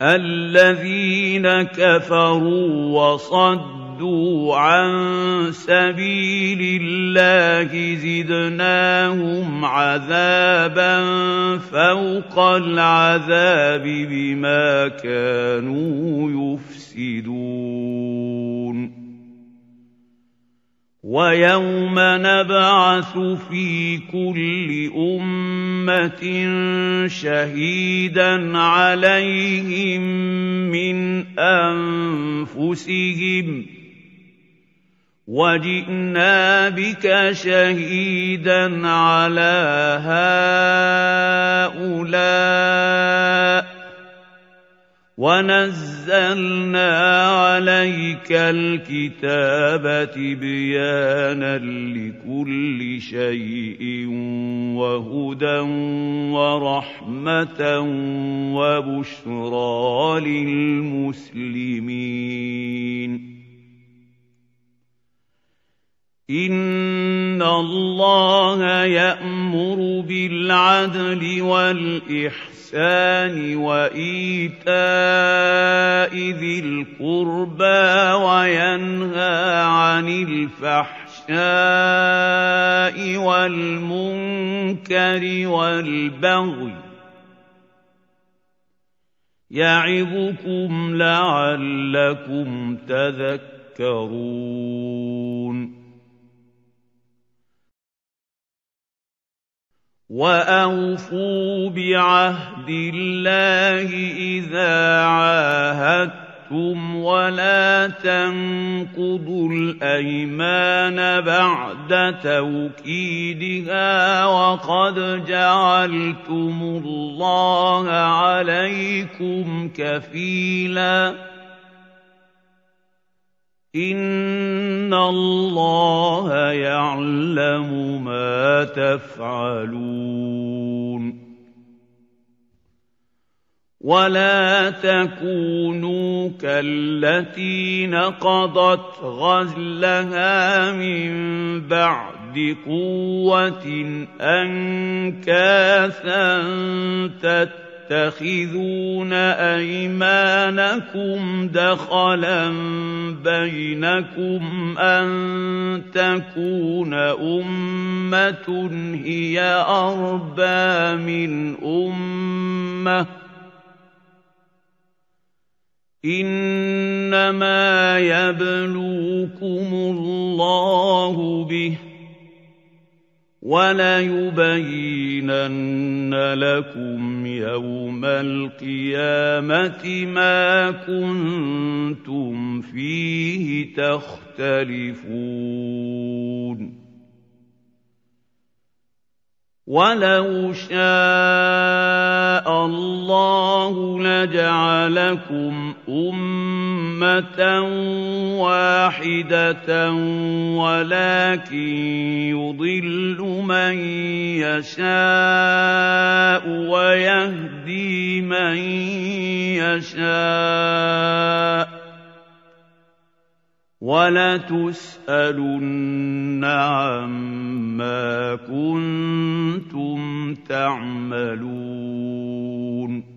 الذين كفروا وصدوا عن سبيل الله زدناهم عذابا فوق العذاب بما كانوا يفسدون ويوم نبعث في كل أمة شهيدا عليهم من أنفسهم وجئنا بك شهيدا على هؤلاء ونزلنا عليك الكتاب تبيانا لكل شيء وهدى ورحمة وبشرى للمسلمين إن الله يأمر بالعدل والإحسان وإيتاء ذي القربى وينهى عن الفحشاء والمنكر والبغي يعظكم لعلكم تذكرون وأوفوا بعهد الله إذا عاهدتم ولا تنقضوا الأيمان بعد توكيدها وقد جعلتم الله عليكم كفيلا إن الله يعلم ما تفعلون ولا تكونوا كالتي نقضت غزلها من بعد قوة أنكاثا تتخذون أيمانكم دخلا بينكم أن تكون أمة هي أربى من أمة إنما يبلوكم الله به وَلَيُبَيِّنَنَّ لَكُمْ يَوْمَ الْقِيَامَةِ مَا كُنتُمْ فِيهِ تَخْتَلِفُونَ وَلَوْ شَاءَ اللَّهُ لَجَعَلَكُمْ أُمَّةً وَاحِدَةً وَلَكِن يُضِلُّ مَن يَشَاءُ وَيَهْدِي مَن يَشَاءُ وَلَتُسْأَلُنَّ عَمَّا كُنتُمْ تَعْمَلُونَ